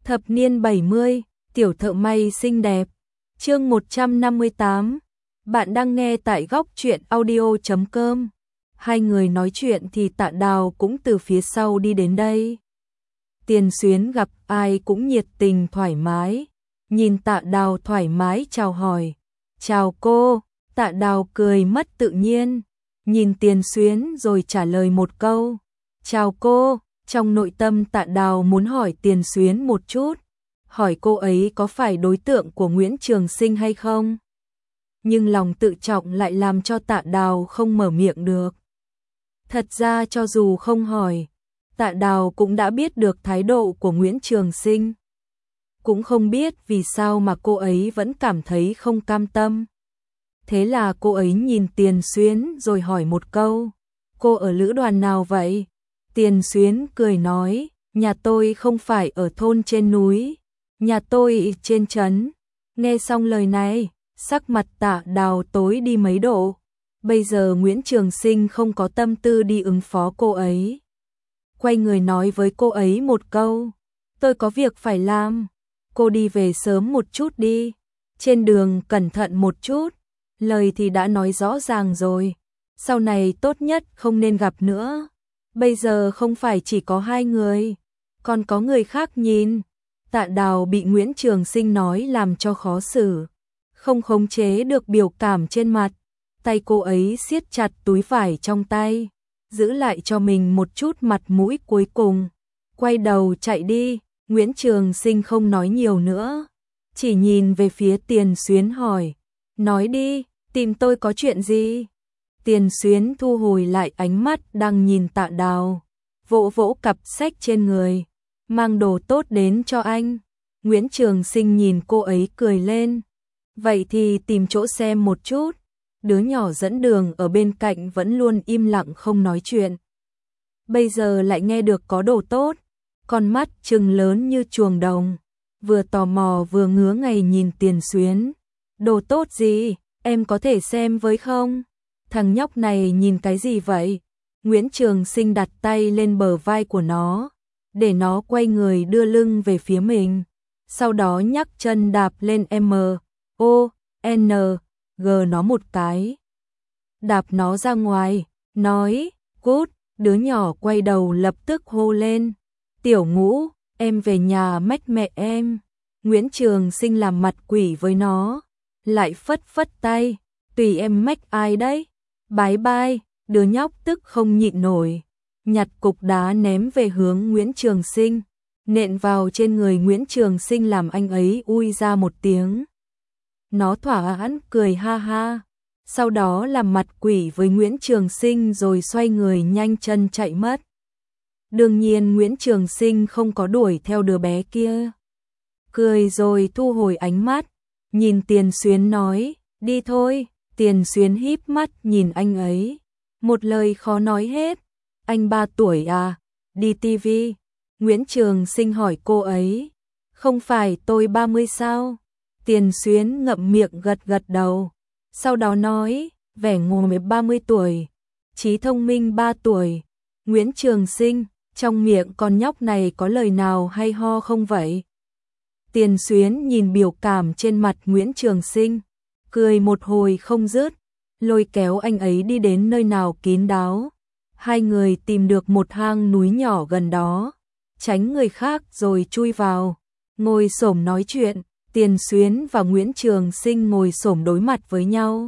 Thập niên 70, tiểu thợ may xinh đẹp. Chương 158. Bạn đang nghe tại góc truyện audio.com. Hai người nói chuyện thì Tạ Đào cũng từ phía sau đi đến đây. Tiền Xuyến gặp ai cũng nhiệt tình thoải mái, nhìn Tạ Đào thoải mái chào hỏi. "Chào cô." Tạ Đào cười mất tự nhiên, nhìn Tiền Xuyến rồi trả lời một câu, "Chào cô." Trong nội tâm Tạ Đào muốn hỏi Tiền Xuyến một chút, hỏi cô ấy có phải đối tượng của Nguyễn Trường Sinh hay không. Nhưng lòng tự trọng lại làm cho Tạ Đào không mở miệng được. Thật ra cho dù không hỏi, Tạ Đào cũng đã biết được thái độ của Nguyễn Trường Sinh. Cũng không biết vì sao mà cô ấy vẫn cảm thấy không cam tâm. Thế là cô ấy nhìn Tiền Xuyến rồi hỏi một câu, "Cô ở lữ đoàn nào vậy?" Tiền Xuyến cười nói, "Nhà tôi không phải ở thôn trên núi, nhà tôi trên trấn." Nghe xong lời này, sắc mặt Tạ Đào tối đi mấy độ. Bây giờ Nguyễn Trường Sinh không có tâm tư đi ứng phó cô ấy. Quay người nói với cô ấy một câu, "Tôi có việc phải làm, cô đi về sớm một chút đi, trên đường cẩn thận một chút." Lời thì đã nói rõ ràng rồi, sau này tốt nhất không nên gặp nữa. Bây giờ không phải chỉ có hai người, còn có người khác nhìn. Tạ Đào bị Nguyễn Trường Sinh nói làm cho khó xử, không khống chế được biểu cảm trên mặt. Tay cô ấy siết chặt túi vải trong tay, giữ lại cho mình một chút mặt mũi cuối cùng. Quay đầu chạy đi, Nguyễn Trường Sinh không nói nhiều nữa, chỉ nhìn về phía Tiền Xuyến hỏi, "Nói đi, tìm tôi có chuyện gì?" Tiền Xuyến thu hồi lại ánh mắt đang nhìn Tạ Đào, vỗ vỗ cặp sách trên người, "Mang đồ tốt đến cho anh." Nguyễn Trường Sinh nhìn cô ấy cười lên, "Vậy thì tìm chỗ xem một chút." Đứa nhỏ dẫn đường ở bên cạnh vẫn luôn im lặng không nói chuyện. Bây giờ lại nghe được có đồ tốt, con mắt trừng lớn như chuồng đồng, vừa tò mò vừa ngứa ngày nhìn Tiền Xuyến. "Đồ tốt gì, em có thể xem với không?" "Thằng nhóc này nhìn cái gì vậy?" Nguyễn Trường Sinh đặt tay lên bờ vai của nó, để nó quay người đưa lưng về phía mình, sau đó nhấc chân đạp lên MONG nó một cái, đạp nó ra ngoài, nói, "Cút." Đứa nhỏ quay đầu lập tức hô lên, "Tiểu Ngũ, em về nhà mách mẹ em." Nguyễn Trường Sinh làm mặt quỷ với nó, lại phất phất tay, "Tùy em mách ai đấy, bái bai." Đứa nhóc tức không nhịn nổi, nhặt cục đá ném về hướng Nguyễn Trường Sinh, nện vào trên người Nguyễn Trường Sinh làm anh ấy ui ra một tiếng. Nó thỏa mãn cười ha ha, sau đó làm mặt quỷ với Nguyễn Trường Sinh rồi xoay người nhanh chân chạy mất. Đương nhiên Nguyễn Trường Sinh không có đuổi theo đứa bé kia. Cười rồi thu hồi ánh mắt, nhìn Tiền Xuyến nói, "Đi thôi." Tiền Xuyến híp mắt nhìn anh ấy, một lời khó nói hết. "Anh 3 tuổi à? Đi tivi?" Nguyễn Trường Sinh hỏi cô ấy. "Không phải tôi 30 sao?" Tiền Xuyến ngậm miệng gật gật đầu, sau đó nói, vẻ ngồi 30 tuổi, trí thông minh 3 tuổi. Nguyễn Trường Sinh, trong miệng con nhóc này có lời nào hay ho không vậy? Tiền Xuyến nhìn biểu cảm trên mặt Nguyễn Trường Sinh, cười một hồi không dứt, lôi kéo anh ấy đi đến nơi nào kín đáo. Hai người tìm được một hang núi nhỏ gần đó, tránh người khác rồi chui vào, ngồi xổm nói chuyện. Tiền Xuyến và Nguyễn Trường Sinh ngồi xổm đối mặt với nhau.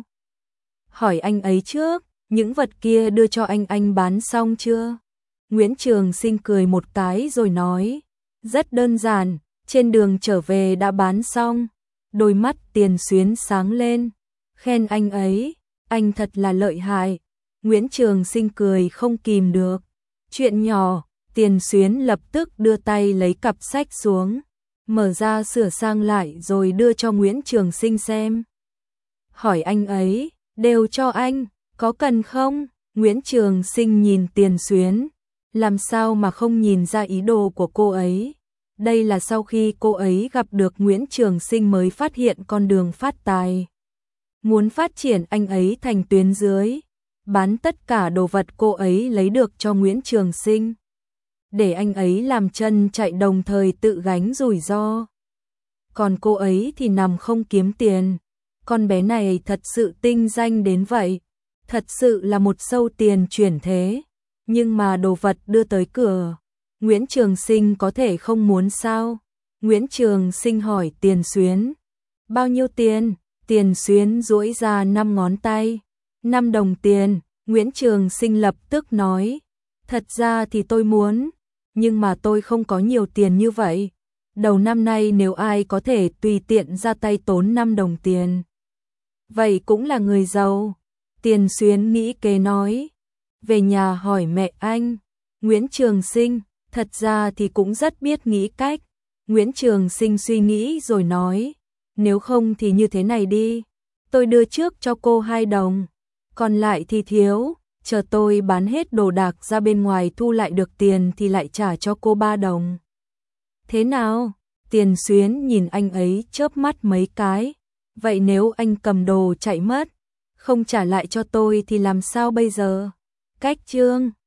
Hỏi anh ấy trước, những vật kia đưa cho anh bán xong chưa? Nguyễn Trường Sinh cười một cái rồi nói, rất đơn giản, trên đường trở về đã bán xong. Đôi mắt Tiền Xuyến sáng lên, khen anh ấy, anh thật là lợi hại. Nguyễn Trường Sinh cười không kìm được. Chuyện nhỏ, Tiền Xuyến lập tức đưa tay lấy cặp sách xuống, mở ra sửa sang lại rồi đưa cho Nguyễn Trường Sinh xem. Hỏi anh ấy, đều cho anh, có cần không? Nguyễn Trường Sinh nhìn Tiền Xuyến, làm sao mà không nhìn ra ý đồ của cô ấy. Đây là sau khi cô ấy gặp được Nguyễn Trường Sinh mới phát hiện con đường phát tài. Muốn phát triển anh ấy thành tuyến dưới, bán tất cả đồ vật cô ấy lấy được cho Nguyễn Trường Sinh. để anh ấy làm chân chạy đồng thời tự gánh rủi ro. Còn cô ấy thì nằm không kiếm tiền. Con bé này thật sự tinh danh đến vậy, thật sự là một sâu tiền chuyển thế. Nhưng mà đồ vật đưa tới cửa, Nguyễn Trường Sinh có thể không muốn sao? Nguyễn Trường Sinh hỏi Tiền Xuyến. Bao nhiêu tiền? Tiền Xuyến duỗi ra 5 ngón tay. 5 đồng tiền, Nguyễn Trường Sinh lập tức nói. Thật ra thì tôi muốn, nhưng mà tôi không có nhiều tiền như vậy. Đầu năm nay nếu ai có thể tùy tiện ra tay tốn 5 đồng tiền, vậy cũng là người giàu. Tiền Xuyến nghĩ kế nói. Về nhà hỏi mẹ anh. Nguyễn Trường Sinh, thật ra thì cũng rất biết nghĩ cách. Nguyễn Trường Sinh suy nghĩ rồi nói. Nếu không thì như thế này đi. Tôi đưa trước cho cô 2 đồng. Còn lại thì thiếu. Chờ tôi bán hết đồ đạc ra bên ngoài thu lại được tiền thì lại trả cho cô 3 đồng. Thế nào? Tiền Xuyến nhìn anh ấy chớp mắt mấy cái. Vậy nếu anh cầm đồ chạy mất, không trả lại cho tôi thì làm sao bây giờ? Cách chương